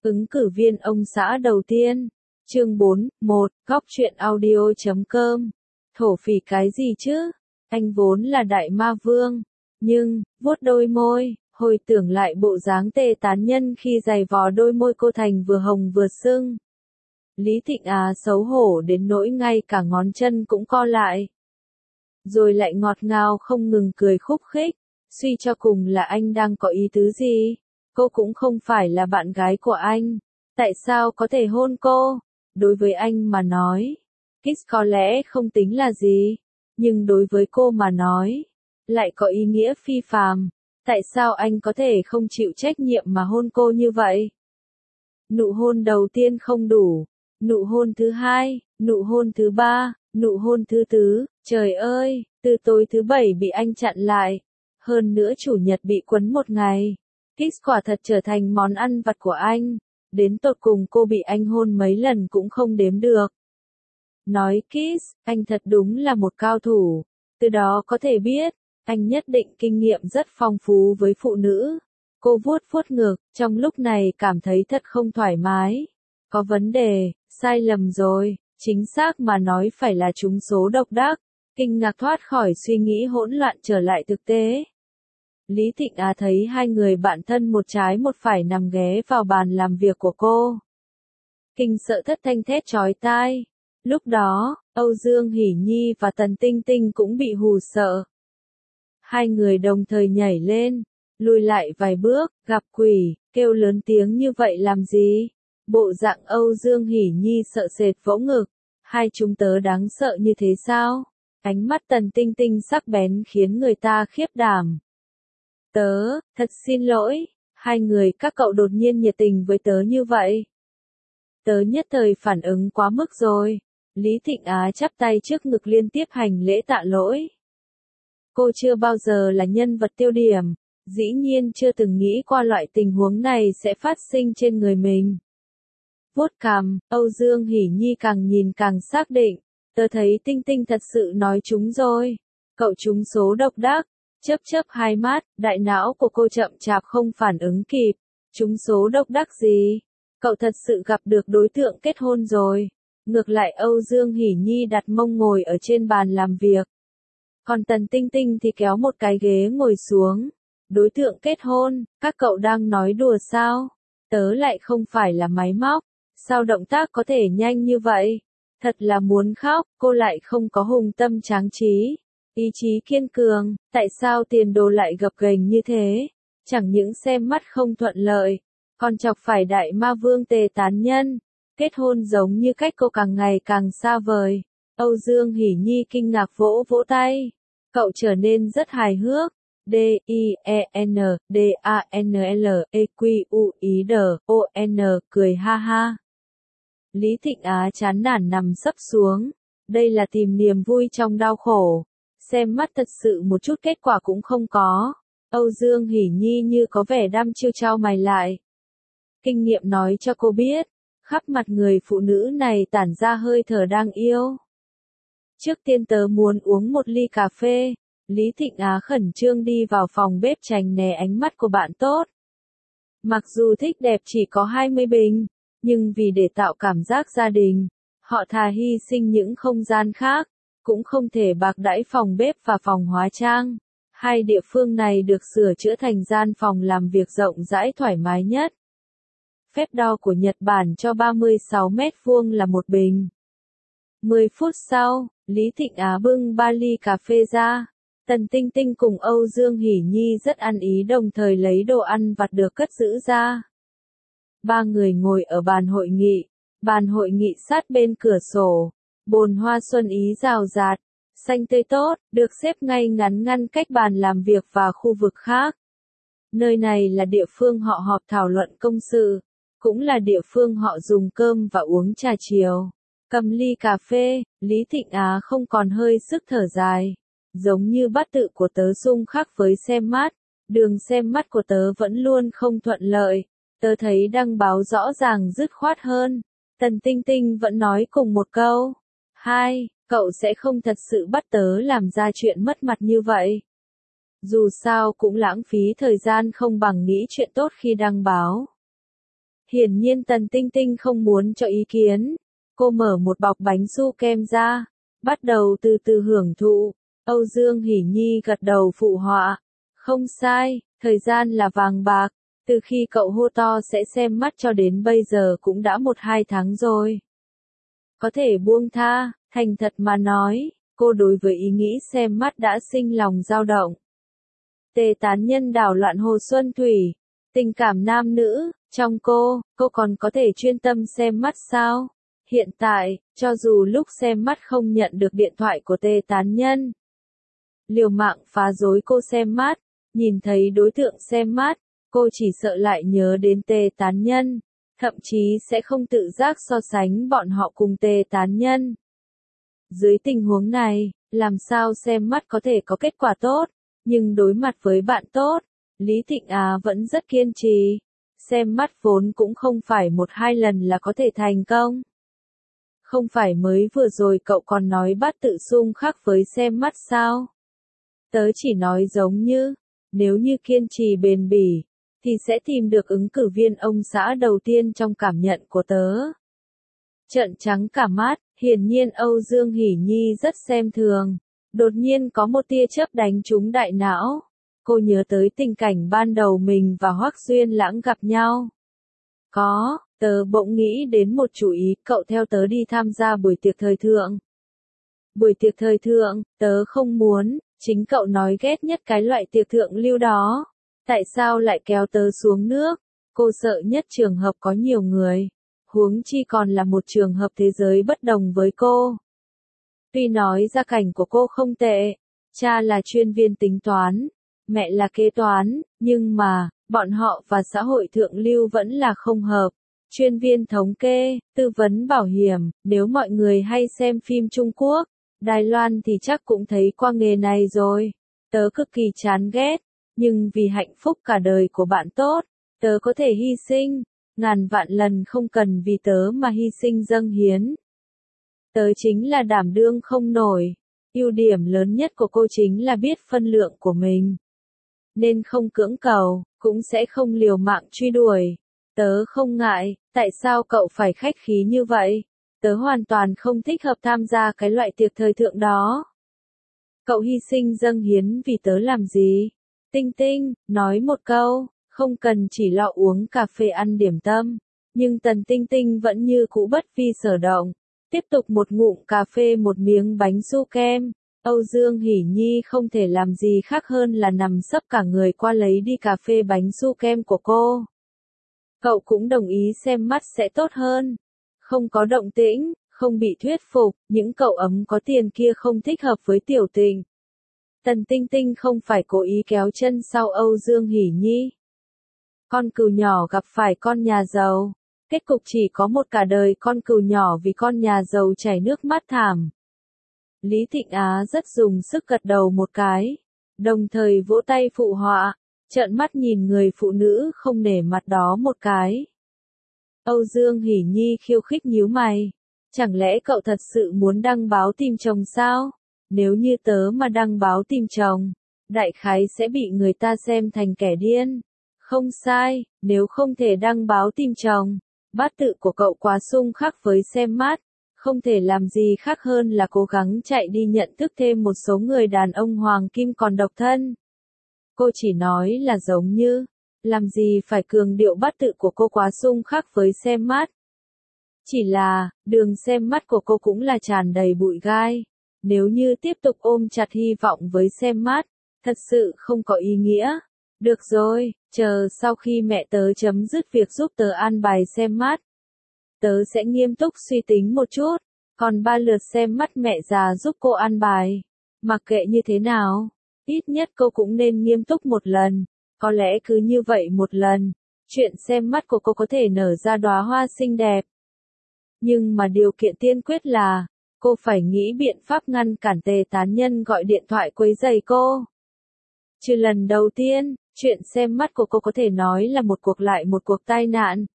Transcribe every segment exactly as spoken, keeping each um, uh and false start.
Ứng cử viên ông xã đầu tiên. Chương bốn, một, góc truyện audio chấm com. Thổ phỉ cái gì chứ? Anh vốn là đại ma vương. Nhưng, vuốt đôi môi, hồi tưởng lại bộ dáng tê tán nhân khi giày vò đôi môi cô thành vừa hồng vừa sưng. Lý Thịnh Á xấu hổ đến nỗi ngay cả ngón chân cũng co lại. Rồi lại ngọt ngào không ngừng cười khúc khích. Suy cho cùng là anh đang có ý tứ gì? Cô cũng không phải là bạn gái của anh. Tại sao có thể hôn cô? Đối với anh mà nói, kiss có lẽ không tính là gì. Nhưng đối với cô mà nói, lại có ý nghĩa phi phàm. Tại sao anh có thể không chịu trách nhiệm mà hôn cô như vậy? Nụ hôn đầu tiên không đủ. Nụ hôn thứ hai, nụ hôn thứ ba, nụ hôn thứ tứ. Trời ơi, từ tối thứ bảy bị anh chặn lại. Hơn nữa chủ nhật bị quấn một ngày. Kiss quả thật trở thành món ăn vặt của anh. Đến tột cùng cô bị anh hôn mấy lần cũng không đếm được. Nói kiss, anh thật đúng là một cao thủ. Từ đó có thể biết, anh nhất định kinh nghiệm rất phong phú với phụ nữ. Cô vuốt vuốt ngực, trong lúc này cảm thấy thật không thoải mái. Có vấn đề, sai lầm rồi, chính xác mà nói phải là trúng số độc đắc. Kinh ngạc thoát khỏi suy nghĩ hỗn loạn trở lại thực tế. Lý Thịnh Á thấy hai người bạn thân một trái một phải nằm ghé vào bàn làm việc của cô. Kinh sợ thất thanh thét chói tai. Lúc đó, Âu Dương Hỷ Nhi và Tần Tinh Tinh cũng bị hù sợ. Hai người đồng thời nhảy lên, lùi lại vài bước, gặp quỷ, kêu lớn tiếng như vậy làm gì? Bộ dạng Âu Dương Hỷ Nhi sợ sệt vỗ ngực. Hai chúng tớ đáng sợ như thế sao? Ánh mắt Tần Tinh Tinh sắc bén khiến người ta khiếp đảm. Tớ, thật xin lỗi, hai người các cậu đột nhiên nhiệt tình với tớ như vậy. Tớ nhất thời phản ứng quá mức rồi. Lý Thịnh Á chắp tay trước ngực liên tiếp hành lễ tạ lỗi. Cô chưa bao giờ là nhân vật tiêu điểm, dĩ nhiên chưa từng nghĩ qua loại tình huống này sẽ phát sinh trên người mình. Vuốt cằm, Âu Dương Hỷ Nhi càng nhìn càng xác định, tớ thấy Tinh Tinh thật sự nói trúng rồi. Cậu trúng số độc đắc. Chớp chớp hai mắt, đại não của cô chậm chạp không phản ứng kịp. Trúng số độc đắc gì? Cậu thật sự gặp được đối tượng kết hôn rồi. Ngược lại Âu Dương Hỷ Nhi đặt mông ngồi ở trên bàn làm việc. Còn Tần Tinh Tinh thì kéo một cái ghế ngồi xuống. Đối tượng kết hôn, các cậu đang nói đùa sao? Tớ lại không phải là máy móc. Sao động tác có thể nhanh như vậy? Thật là muốn khóc, cô lại không có hùng tâm tráng trí. Ý chí kiên cường, tại sao tiền đồ lại gập ghềnh như thế? Chẳng những xem mắt không thuận lợi, còn chọc phải đại ma vương tề tán nhân. Kết hôn giống như cách cô càng ngày càng xa vời. Âu Dương Hỷ Nhi kinh ngạc vỗ vỗ tay. Cậu trở nên rất hài hước. D, I, E, N, D, A, N, L, E, Q, U, I, D, O, N, cười ha ha. Lý Thịnh Á chán nản nằm sấp xuống. Đây là tìm niềm vui trong đau khổ. Xem mắt thật sự một chút kết quả cũng không có. Âu Dương Hỷ Nhi như có vẻ đăm chiêu trao mày lại. Kinh nghiệm nói cho cô biết, khắp mặt người phụ nữ này tản ra hơi thở đang yêu. Trước tiên tớ muốn uống một ly cà phê. Lý Thịnh Á khẩn trương đi vào phòng bếp tránh né ánh mắt của bạn tốt. Mặc dù thích đẹp chỉ có hai mươi bình, nhưng vì để tạo cảm giác gia đình, họ thà hy sinh những không gian khác. Cũng không thể bạc đãi phòng bếp và phòng hóa trang. Hai địa phương này được sửa chữa thành gian phòng làm việc rộng rãi thoải mái nhất. Phép đo của Nhật Bản cho ba mươi sáu mét vuông là một bình. mười phút sau, Lý Thịnh Á bưng ba ly cà phê ra. Tần Tinh Tinh cùng Âu Dương Hỷ Nhi rất ăn ý đồng thời lấy đồ ăn vặt được cất giữ ra. Ba người ngồi ở bàn hội nghị. Bàn hội nghị sát bên cửa sổ. Bồn hoa xuân ý rào rạt, xanh tươi tốt, được xếp ngay ngắn ngăn cách bàn làm việc và khu vực khác. Nơi này là địa phương họ họp thảo luận công sự, cũng là địa phương họ dùng cơm và uống trà chiều. Cầm ly cà phê, Lý Thịnh Á không còn hơi sức thở dài. Giống như bát tự của tớ xung khắc với xem mắt, đường xem mắt của tớ vẫn luôn không thuận lợi. Tớ thấy đăng báo rõ ràng dứt khoát hơn. Tần Tinh Tinh vẫn nói cùng một câu. Hai, cậu sẽ không thật sự bắt tớ làm ra chuyện mất mặt như vậy. Dù sao cũng lãng phí thời gian không bằng nghĩ chuyện tốt khi đăng báo. Hiển nhiên Tần Tinh Tinh không muốn cho ý kiến. Cô mở một bọc bánh su kem ra, bắt đầu từ từ hưởng thụ. Âu Dương Hỷ Nhi gật đầu phụ họa. Không sai, thời gian là vàng bạc. Từ khi cậu hô to sẽ xem mắt cho đến bây giờ cũng đã một hai tháng rồi. Có thể buông tha, thành thật mà nói, cô đối với ý nghĩ xem mắt đã sinh lòng dao động. Tề tán nhân đảo loạn hồ xuân thủy, tình cảm nam nữ, trong cô, cô còn có thể chuyên tâm xem mắt sao? Hiện tại, cho dù lúc xem mắt không nhận được điện thoại của tề tán nhân, liều mạng phá rối cô xem mắt, nhìn thấy đối tượng xem mắt, cô chỉ sợ lại nhớ đến tề tán nhân, thậm chí sẽ không tự giác so sánh bọn họ cùng tề tán nhân. Dưới tình huống này, làm sao xem mắt có thể có kết quả tốt, nhưng đối mặt với bạn tốt, Lý Thịnh Á vẫn rất kiên trì. Xem mắt vốn cũng không phải một hai lần là có thể thành công. Không phải mới vừa rồi cậu còn nói bát tự xung khắc với xem mắt sao? Tớ chỉ nói giống như, nếu như kiên trì bền bỉ, thì sẽ tìm được ứng cử viên ông xã đầu tiên trong cảm nhận của tớ. Trợn trắng cả mắt, hiển nhiên Âu Dương Hỷ Nhi rất xem thường. Đột nhiên có một tia chớp đánh trúng đại não. Cô nhớ tới tình cảnh ban đầu mình và Hoắc Duyên Lãng gặp nhau. Có, tớ bỗng nghĩ đến một chủ ý, cậu theo tớ đi tham gia buổi tiệc thời thượng. Buổi tiệc thời thượng, tớ không muốn, chính cậu nói ghét nhất cái loại tiệc thượng lưu đó. Tại sao lại kéo tớ xuống nước? Cô sợ nhất trường hợp có nhiều người. Huống chi còn là một trường hợp thế giới bất đồng với cô. Tuy nói gia cảnh của cô không tệ, cha là chuyên viên tính toán, mẹ là kế toán, nhưng mà, bọn họ và xã hội thượng lưu vẫn là không hợp. Chuyên viên thống kê, tư vấn bảo hiểm, nếu mọi người hay xem phim Trung Quốc, Đài Loan thì chắc cũng thấy qua nghề này rồi. Tớ cực kỳ chán ghét, nhưng vì hạnh phúc cả đời của bạn tốt, tớ có thể hy sinh, ngàn vạn lần không cần vì tớ mà hy sinh dâng hiến. Tớ chính là đảm đương không nổi. Ưu điểm lớn nhất của cô chính là biết phân lượng của mình. Nên không cưỡng cầu, cũng sẽ không liều mạng truy đuổi. Tớ không ngại, tại sao cậu phải khách khí như vậy? Tớ hoàn toàn không thích hợp tham gia cái loại tiệc thời thượng đó. Cậu hy sinh dâng hiến vì tớ làm gì? Tinh Tinh, nói một câu, không cần chỉ lo uống cà phê ăn điểm tâm. Nhưng Tần Tinh Tinh vẫn như cũ bất vi sở động. Tiếp tục một ngụm cà phê một miếng bánh su kem. Âu Dương Hỷ Nhi không thể làm gì khác hơn là nằm sấp cả người qua lấy đi cà phê bánh su kem của cô. Cậu cũng đồng ý xem mắt sẽ tốt hơn. Không có động tĩnh, không bị thuyết phục, những cậu ấm có tiền kia không thích hợp với Tiểu Tình. Tần Tinh Tinh không phải cố ý kéo chân sau Âu Dương Hỷ Nhi. Con cừu nhỏ gặp phải con nhà giàu. Kết cục chỉ có một, cả đời con cừu nhỏ vì con nhà giàu chảy nước mắt thảm. Lý Thịnh Á rất dùng sức gật đầu một cái, đồng thời vỗ tay phụ họa, trợn mắt nhìn người phụ nữ không nể mặt đó một cái. Âu Dương Hỷ Nhi khiêu khích nhíu mày, chẳng lẽ cậu thật sự muốn đăng báo tìm chồng sao? Nếu như tớ mà đăng báo tìm chồng, đại khái sẽ bị người ta xem thành kẻ điên. Không sai, nếu không thể đăng báo tìm chồng, bát tự của cậu quá xung khắc với xem mắt, không thể làm gì khác hơn là cố gắng chạy đi nhận thức thêm một số người đàn ông hoàng kim còn độc thân. Cô chỉ nói là giống như, làm gì phải cường điệu bát tự của cô quá xung khắc với xem mắt. Chỉ là, đường xem mắt của cô cũng là tràn đầy bụi gai. Nếu như tiếp tục ôm chặt hy vọng với xem mắt, thật sự không có ý nghĩa. Được rồi, chờ sau khi mẹ tớ chấm dứt việc giúp tớ an bài xem mắt, tớ sẽ nghiêm túc suy tính một chút, còn ba lượt xem mắt mẹ già giúp cô an bài. Mặc kệ như thế nào, ít nhất cô cũng nên nghiêm túc một lần, có lẽ cứ như vậy một lần, chuyện xem mắt của cô có thể nở ra đóa hoa xinh đẹp. Nhưng mà điều kiện tiên quyết là, cô phải nghĩ biện pháp ngăn cản Tề tán nhân gọi điện thoại quấy rầy cô. Trừ lần đầu tiên, chuyện xem mắt của cô có thể nói là một cuộc lại một cuộc tai nạn.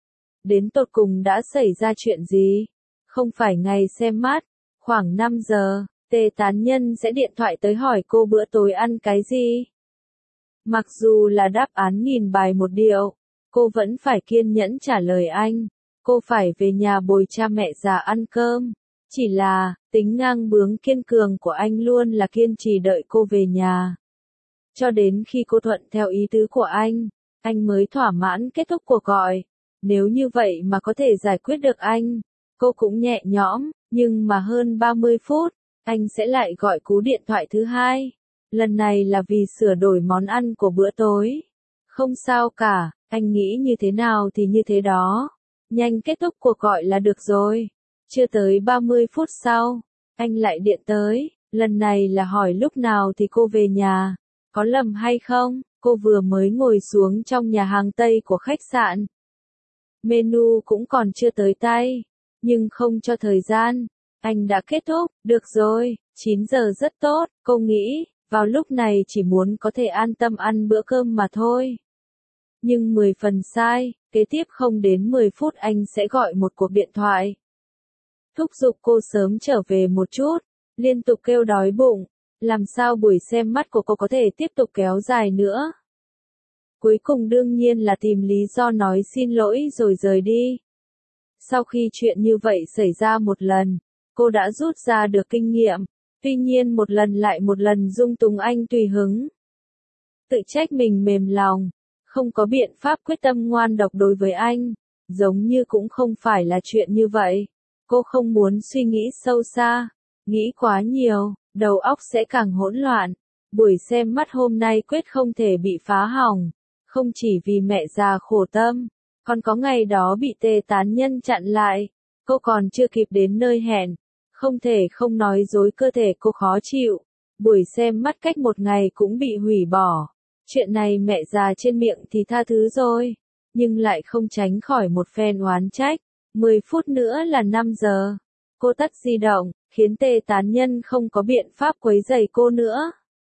Đến tột cùng đã xảy ra chuyện gì? Không phải ngày xem mắt, khoảng năm giờ, Tề tán nhân sẽ điện thoại tới hỏi cô bữa tối ăn cái gì. Mặc dù là đáp án nghìn bài một điệu, Cô vẫn phải kiên nhẫn trả lời anh. Cô phải về nhà bồi cha mẹ già ăn cơm. Chỉ là, tính ngang bướng kiên cường của anh luôn là kiên trì đợi cô về nhà. Cho đến khi cô thuận theo ý tứ của anh, anh mới thỏa mãn kết thúc cuộc gọi. Nếu như vậy mà có thể giải quyết được anh, cô cũng nhẹ nhõm, nhưng mà hơn ba mươi phút, anh sẽ lại gọi cú điện thoại thứ hai. Lần này là vì sửa đổi món ăn của bữa tối. Không sao cả, anh nghĩ như thế nào thì như thế đó. Nhanh kết thúc cuộc gọi là được rồi. Chưa tới ba mươi phút sau, anh lại điện tới, lần này là hỏi lúc nào thì cô về nhà. Có lầm hay không, cô vừa mới ngồi xuống trong nhà hàng Tây của khách sạn. Menu cũng còn chưa tới tay, nhưng không cho thời gian. Anh đã kết thúc, được rồi, chín giờ rất tốt, cô nghĩ, vào lúc này chỉ muốn có thể an tâm ăn bữa cơm mà thôi. Nhưng mười phần sai, kế tiếp không đến mười phút anh sẽ gọi một cuộc điện thoại. Thúc giục cô sớm trở về một chút, liên tục kêu đói bụng, làm sao buổi xem mắt của cô có thể tiếp tục kéo dài nữa. Cuối cùng đương nhiên là tìm lý do nói xin lỗi rồi rời đi. Sau khi chuyện như vậy xảy ra một lần, cô đã rút ra được kinh nghiệm, tuy nhiên một lần lại một lần dung túng anh tùy hứng. Tự trách mình mềm lòng, không có biện pháp quyết tâm ngoan độc đối với anh, giống như cũng không phải là chuyện như vậy. Cô không muốn suy nghĩ sâu xa, nghĩ quá nhiều, đầu óc sẽ càng hỗn loạn. Buổi xem mắt hôm nay quyết không thể bị phá hỏng, không chỉ vì mẹ già khổ tâm, còn có ngày đó bị Tề Tán Nhân chặn lại, cô còn chưa kịp đến nơi hẹn, không thể không nói dối cơ thể cô khó chịu. Buổi xem mắt cách một ngày cũng bị hủy bỏ. Chuyện này mẹ già trên miệng thì tha thứ rồi, nhưng lại không tránh khỏi một phen oán trách. mười phút nữa là năm giờ. Cô tắt di động, khiến Tề Tán Nhân không có biện pháp quấy rầy cô nữa.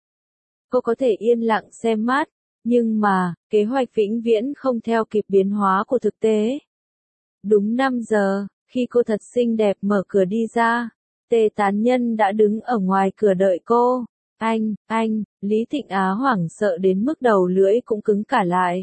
Cô có thể yên lặng xem mắt, nhưng mà, kế hoạch vĩnh viễn không theo kịp biến hóa của thực tế. Đúng năm giờ, khi cô thật xinh đẹp mở cửa đi ra, Tề Tán Nhân đã đứng ở ngoài cửa đợi cô. Anh, anh, Lý Thịnh Á hoảng sợ đến mức đầu lưỡi cũng cứng cả lại.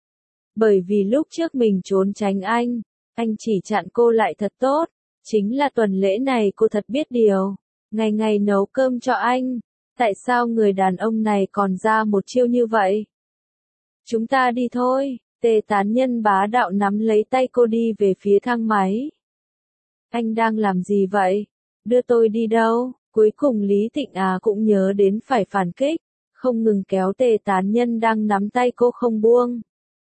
Bởi vì lúc trước mình trốn tránh anh, anh chỉ chặn cô lại thật tốt. Chính là tuần lễ này cô thật biết điều, ngày ngày nấu cơm cho anh. Tại sao người đàn ông này còn ra một chiêu như vậy? Chúng ta đi thôi. Tề Tán Nhân bá đạo nắm lấy tay cô đi về phía thang máy. Anh đang làm gì vậy? Đưa tôi đi đâu? Cuối cùng Lý Thịnh Á cũng nhớ đến phải phản kích, không ngừng kéo Tề Tán Nhân đang nắm tay cô không buông.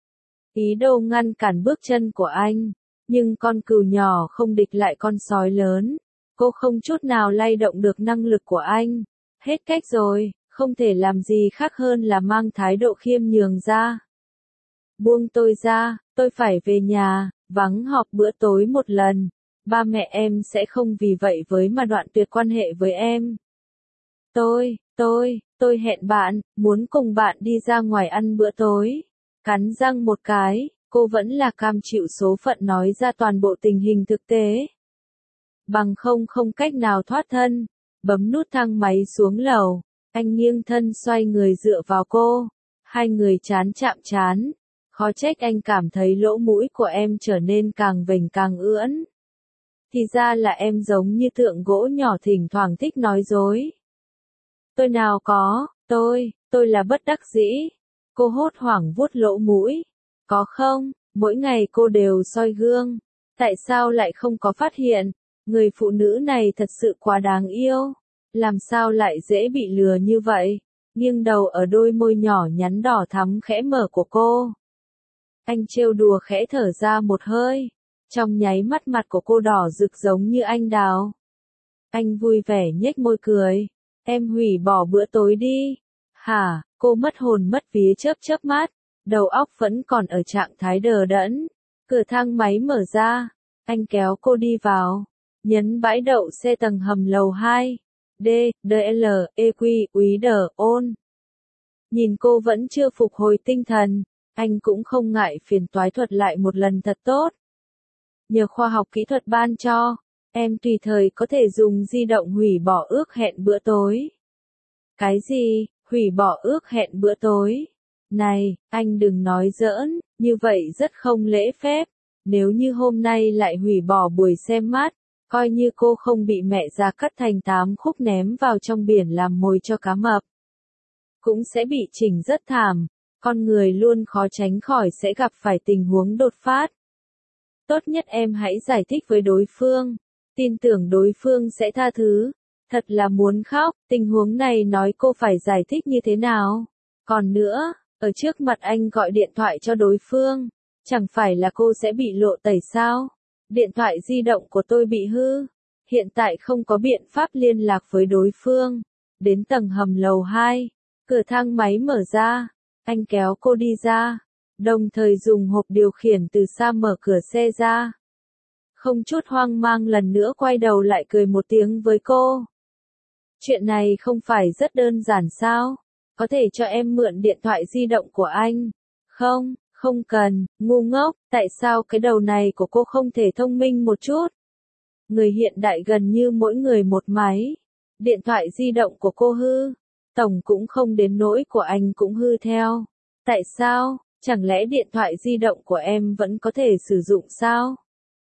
Ý đồ ngăn cản bước chân của anh, nhưng con cừu nhỏ không địch lại con sói lớn. Cô không chút nào lay động được năng lực của anh. Hết cách rồi, không thể làm gì khác hơn là mang thái độ khiêm nhường ra. Buông tôi ra, tôi phải về nhà, vắng họp bữa tối một lần. Ba mẹ em sẽ không vì vậy với mà đoạn tuyệt quan hệ với em. Tôi, tôi, tôi hẹn bạn, muốn cùng bạn đi ra ngoài ăn bữa tối. Cắn răng một cái, cô vẫn là cam chịu số phận nói ra toàn bộ tình hình thực tế. Bằng không không cách nào thoát thân, bấm nút thang máy xuống lầu, anh nghiêng thân xoay người dựa vào cô. Hai người chán chạm chán, khó trách anh cảm thấy lỗ mũi của em trở nên càng vểnh càng ưỡn. Thì ra là em giống như tượng gỗ nhỏ thỉnh thoảng thích nói dối. Tôi nào có, tôi, tôi là bất đắc dĩ. Cô hốt hoảng vuốt lỗ mũi. Có không, mỗi ngày cô đều soi gương. Tại sao lại không có phát hiện? Người phụ nữ này thật sự quá đáng yêu. Làm sao lại dễ bị lừa như vậy? Nghiêng đầu ở đôi môi nhỏ nhắn đỏ thắm khẽ mở của cô. Anh trêu đùa khẽ thở ra một hơi. Trong nháy mắt mặt của cô đỏ rực giống như anh đào. Anh vui vẻ nhếch môi cười. Em hủy bỏ bữa tối đi. Hả, cô mất hồn mất vía chớp chớp mắt. Đầu óc vẫn còn ở trạng thái đờ đẫn. Cửa thang máy mở ra. Anh kéo cô đi vào. Nhấn bãi đậu xe tầng hầm lầu hai. D, D L, E Q, Úy Đờ, Ôn. Nhìn cô vẫn chưa phục hồi tinh thần. Anh cũng không ngại phiền toái thuật lại một lần thật tốt. Nhờ khoa học kỹ thuật ban cho, em tùy thời có thể dùng di động hủy bỏ ước hẹn bữa tối. Cái gì, hủy bỏ ước hẹn bữa tối? Này, anh đừng nói giỡn, như vậy rất không lễ phép. Nếu như hôm nay lại hủy bỏ buổi xem mắt, coi như cô không bị mẹ già cắt thành tám khúc ném vào trong biển làm mồi cho cá mập. Cũng sẽ bị chỉnh rất thảm, con người luôn khó tránh khỏi sẽ gặp phải tình huống đột phát. Tốt nhất em hãy giải thích với đối phương, tin tưởng đối phương sẽ tha thứ. Thật là muốn khóc, tình huống này nói cô phải giải thích như thế nào. Còn nữa, ở trước mặt anh gọi điện thoại cho đối phương, chẳng phải là cô sẽ bị lộ tẩy sao? Điện thoại di động của tôi bị hư, hiện tại không có biện pháp liên lạc với đối phương. Đến tầng hầm lầu hai, cửa thang máy mở ra, anh kéo cô đi ra, đồng thời dùng hộp điều khiển từ xa mở cửa xe ra. Không chút hoang mang lần nữa quay đầu lại cười một tiếng với cô. Chuyện này không phải rất đơn giản sao? Có thể cho em mượn điện thoại di động của anh? Không, không cần, ngu ngốc, tại sao cái đầu này của cô không thể thông minh một chút? Người hiện đại gần như mỗi người một máy. Điện thoại di động của cô hư, tổng cũng không đến nỗi của anh cũng hư theo. Tại sao, chẳng lẽ điện thoại di động của em vẫn có thể sử dụng sao?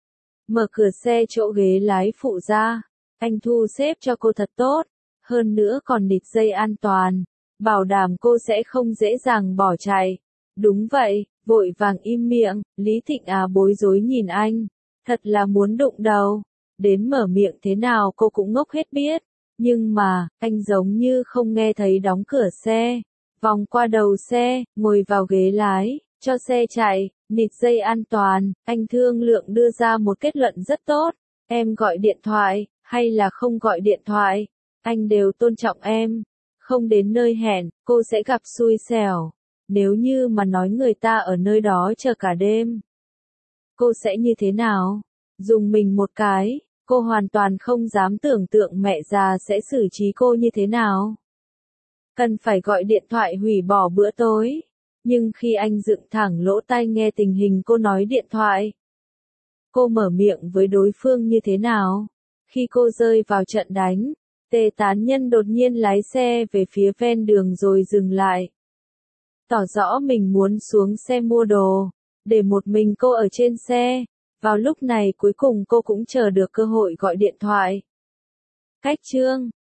Mở cửa xe chỗ ghế lái phụ ra, anh thu xếp cho cô thật tốt, hơn nữa còn địt dây an toàn, bảo đảm cô sẽ không dễ dàng bỏ chạy. Đúng vậy, vội vàng im miệng, Lý Thịnh Á bối rối nhìn anh, thật là muốn đụng đầu, đến mở miệng thế nào cô cũng ngốc hết biết, nhưng mà, anh giống như không nghe thấy đóng cửa xe, vòng qua đầu xe, ngồi vào ghế lái, cho xe chạy, nịt dây an toàn, anh thương lượng đưa ra một kết luận rất tốt, em gọi điện thoại, hay là không gọi điện thoại, anh đều tôn trọng em, không đến nơi hẹn, cô sẽ gặp xui xẻo. Nếu như mà nói người ta ở nơi đó chờ cả đêm, cô sẽ như thế nào? Dùng mình một cái, cô hoàn toàn không dám tưởng tượng mẹ già sẽ xử trí cô như thế nào. Cần phải gọi điện thoại hủy bỏ bữa tối, nhưng khi anh dựng thẳng lỗ tai nghe tình hình cô nói điện thoại, cô mở miệng với đối phương như thế nào? Khi cô rơi vào trận đánh, Tề Tán Nhân đột nhiên lái xe về phía ven đường rồi dừng lại. Tỏ rõ mình muốn xuống xe mua đồ, để một mình cô ở trên xe. Vào lúc này cuối cùng cô cũng chờ được cơ hội gọi điện thoại. Cách chương